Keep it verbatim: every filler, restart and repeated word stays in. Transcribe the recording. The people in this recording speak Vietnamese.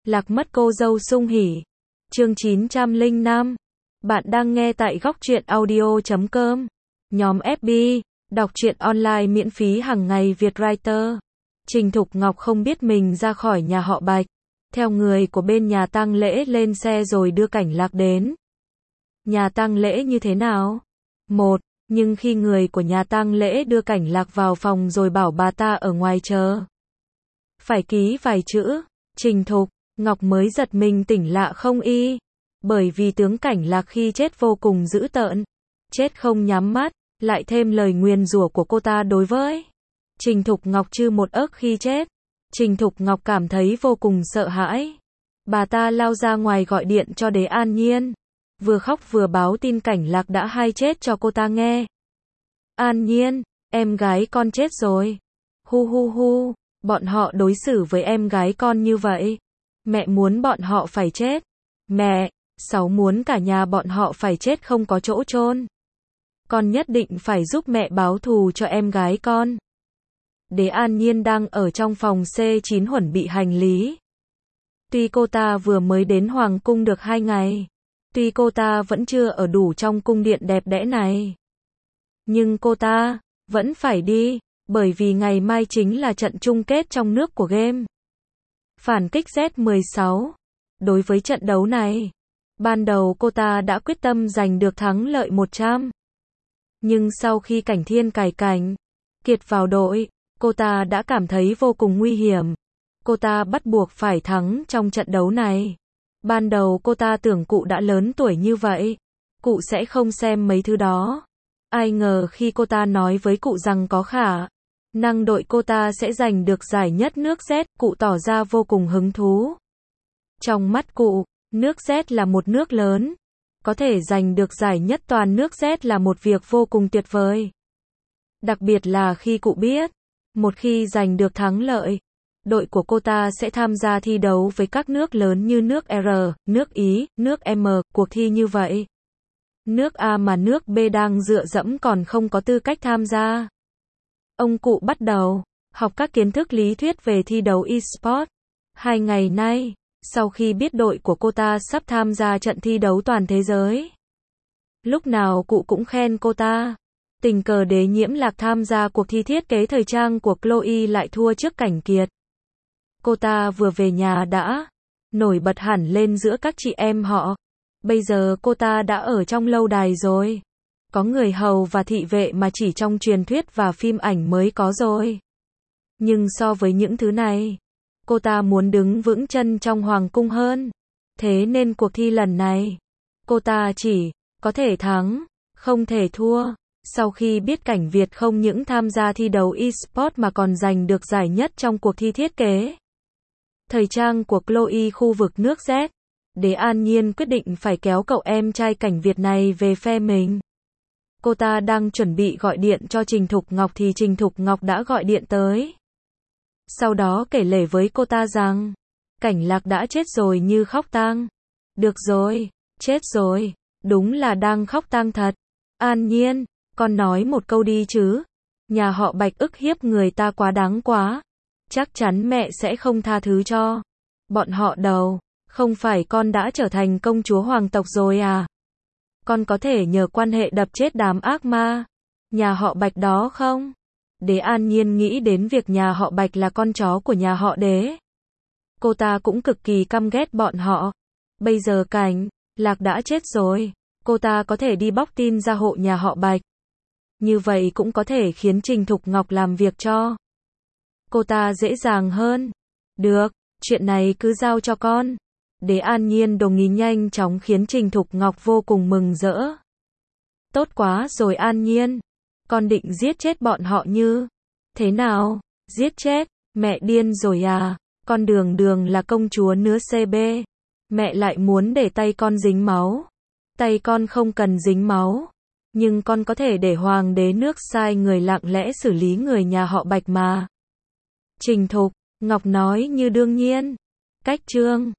Lạc mất cô dâu sung hỉ. Chương chín trăm lẻ năm. Bạn đang nghe tại góc truyện audio chấm com. Nhóm ép bê, đọc truyện online miễn phí hàng ngày Việt Writer. Trình Thục Ngọc không biết mình ra khỏi nhà họ Bạch. Theo người của bên nhà tang lễ lên xe rồi đưa Cảnh Lạc đến. Nhà tang lễ như thế nào? Một, nhưng khi người của nhà tang lễ đưa Cảnh Lạc vào phòng rồi bảo bà ta ở ngoài chờ. Phải ký vài chữ, Trình Thục Ngọc mới giật mình tỉnh lạ không y. Bởi vì tướng Cảnh Lạc khi chết vô cùng dữ tợn. Chết không nhắm mắt, lại thêm lời nguyền rủa của cô ta đối với Trình Thục Ngọc chư một ức khi chết. Trình Thục Ngọc cảm thấy vô cùng sợ hãi. Bà ta lao ra ngoài gọi điện cho Đế An Nhiên. Vừa khóc vừa báo tin Cảnh Lạc đã hay chết cho cô ta nghe. An Nhiên, em gái con chết rồi. Hu hu hu, bọn họ đối xử với em gái con như vậy. Mẹ muốn bọn họ phải chết. Mẹ, Sáu muốn cả nhà bọn họ phải chết không có chỗ chôn. Con nhất định phải giúp mẹ báo thù cho em gái con. Đế An Nhiên đang ở trong phòng xê chín chuẩn bị hành lý. Tuy cô ta vừa mới đến Hoàng cung được hai ngày. Tuy cô ta vẫn chưa ở đủ trong cung điện đẹp đẽ này. Nhưng cô ta vẫn phải đi, bởi vì ngày mai chính là trận chung kết trong nước của game. Phản kích Z mười sáu. Đối với trận đấu này, ban đầu cô ta đã quyết tâm giành được thắng lợi một trăm. Nhưng sau khi Cảnh Thiên cài cảnh Kiệt vào đội, cô ta đã cảm thấy vô cùng nguy hiểm. Cô ta bắt buộc phải thắng trong trận đấu này. Ban đầu cô ta tưởng cụ đã lớn tuổi như vậy, cụ sẽ không xem mấy thứ đó. Ai ngờ khi cô ta nói với cụ rằng có khả năng đội cô ta sẽ giành được giải nhất nước Z, cụ tỏ ra vô cùng hứng thú. Trong mắt cụ, nước Z là một nước lớn. Có thể giành được giải nhất toàn nước Z là một việc vô cùng tuyệt vời. Đặc biệt là khi cụ biết, một khi giành được thắng lợi, đội của cô ta sẽ tham gia thi đấu với các nước lớn như nước R, nước Ý, nước M, cuộc thi như vậy. Nước A mà nước B đang dựa dẫm còn không có tư cách tham gia. Ông cụ bắt đầu học các kiến thức lý thuyết về thi đấu e-sport. Hai ngày nay, sau khi biết đội của cô ta sắp tham gia trận thi đấu toàn thế giới, lúc nào cụ cũng khen cô ta. Tình cờ Đế Nhiễm Lạc tham gia cuộc thi thiết kế thời trang của Chloe lại thua trước Cảnh Kiệt. Cô ta vừa về nhà đã nổi bật hẳn lên giữa các chị em họ. Bây giờ cô ta đã ở trong lâu đài rồi. Có người hầu và thị vệ mà chỉ trong truyền thuyết và phim ảnh mới có rồi. Nhưng so với những thứ này, cô ta muốn đứng vững chân trong hoàng cung hơn. Thế nên cuộc thi lần này, cô ta chỉ có thể thắng, không thể thua. Sau khi biết Cảnh Việt không những tham gia thi đấu e-sport mà còn giành được giải nhất trong cuộc thi thiết kế thời trang của Chloe khu vực nước Z, Đế An Nhiên quyết định phải kéo cậu em trai Cảnh Việt này về phe mình. Cô ta đang chuẩn bị gọi điện cho Trình Thục Ngọc thì Trình Thục Ngọc đã gọi điện tới. Sau đó kể lể với cô ta rằng, Cảnh Lạc đã chết rồi như khóc tang. Được rồi, chết rồi, đúng là đang khóc tang thật. An Nhiên, con nói một câu đi chứ. Nhà họ Bạch ức hiếp người ta quá đáng quá. Chắc chắn mẹ sẽ không tha thứ cho bọn họ đâu. Không phải con đã trở thành công chúa hoàng tộc rồi à? Con có thể nhờ quan hệ đập chết đám ác ma nhà họ Bạch đó không? Đế An Nhiên nghĩ đến việc nhà họ Bạch là con chó của nhà họ Đế. Cô ta cũng cực kỳ căm ghét bọn họ. Bây giờ Cảnh Lạc đã chết rồi, cô ta có thể đi bóc tin ra hộ nhà họ Bạch. Như vậy cũng có thể khiến Trình Thục Ngọc làm việc cho cô ta dễ dàng hơn. Được, chuyện này cứ giao cho con. Đế An Nhiên đồng ý nhanh chóng khiến Trình Thục Ngọc vô cùng mừng rỡ. Tốt quá rồi An Nhiên. Con định giết chết bọn họ như thế nào? Giết chết? Mẹ điên rồi à? Con Đường Đường là công chúa nứa xê bê. Mẹ lại muốn để tay con dính máu. Tay con không cần dính máu. Nhưng con có thể để hoàng đế nước sai người lặng lẽ xử lý người nhà họ Bạch mà. Trình Thục Ngọc nói như đương nhiên. Cách chương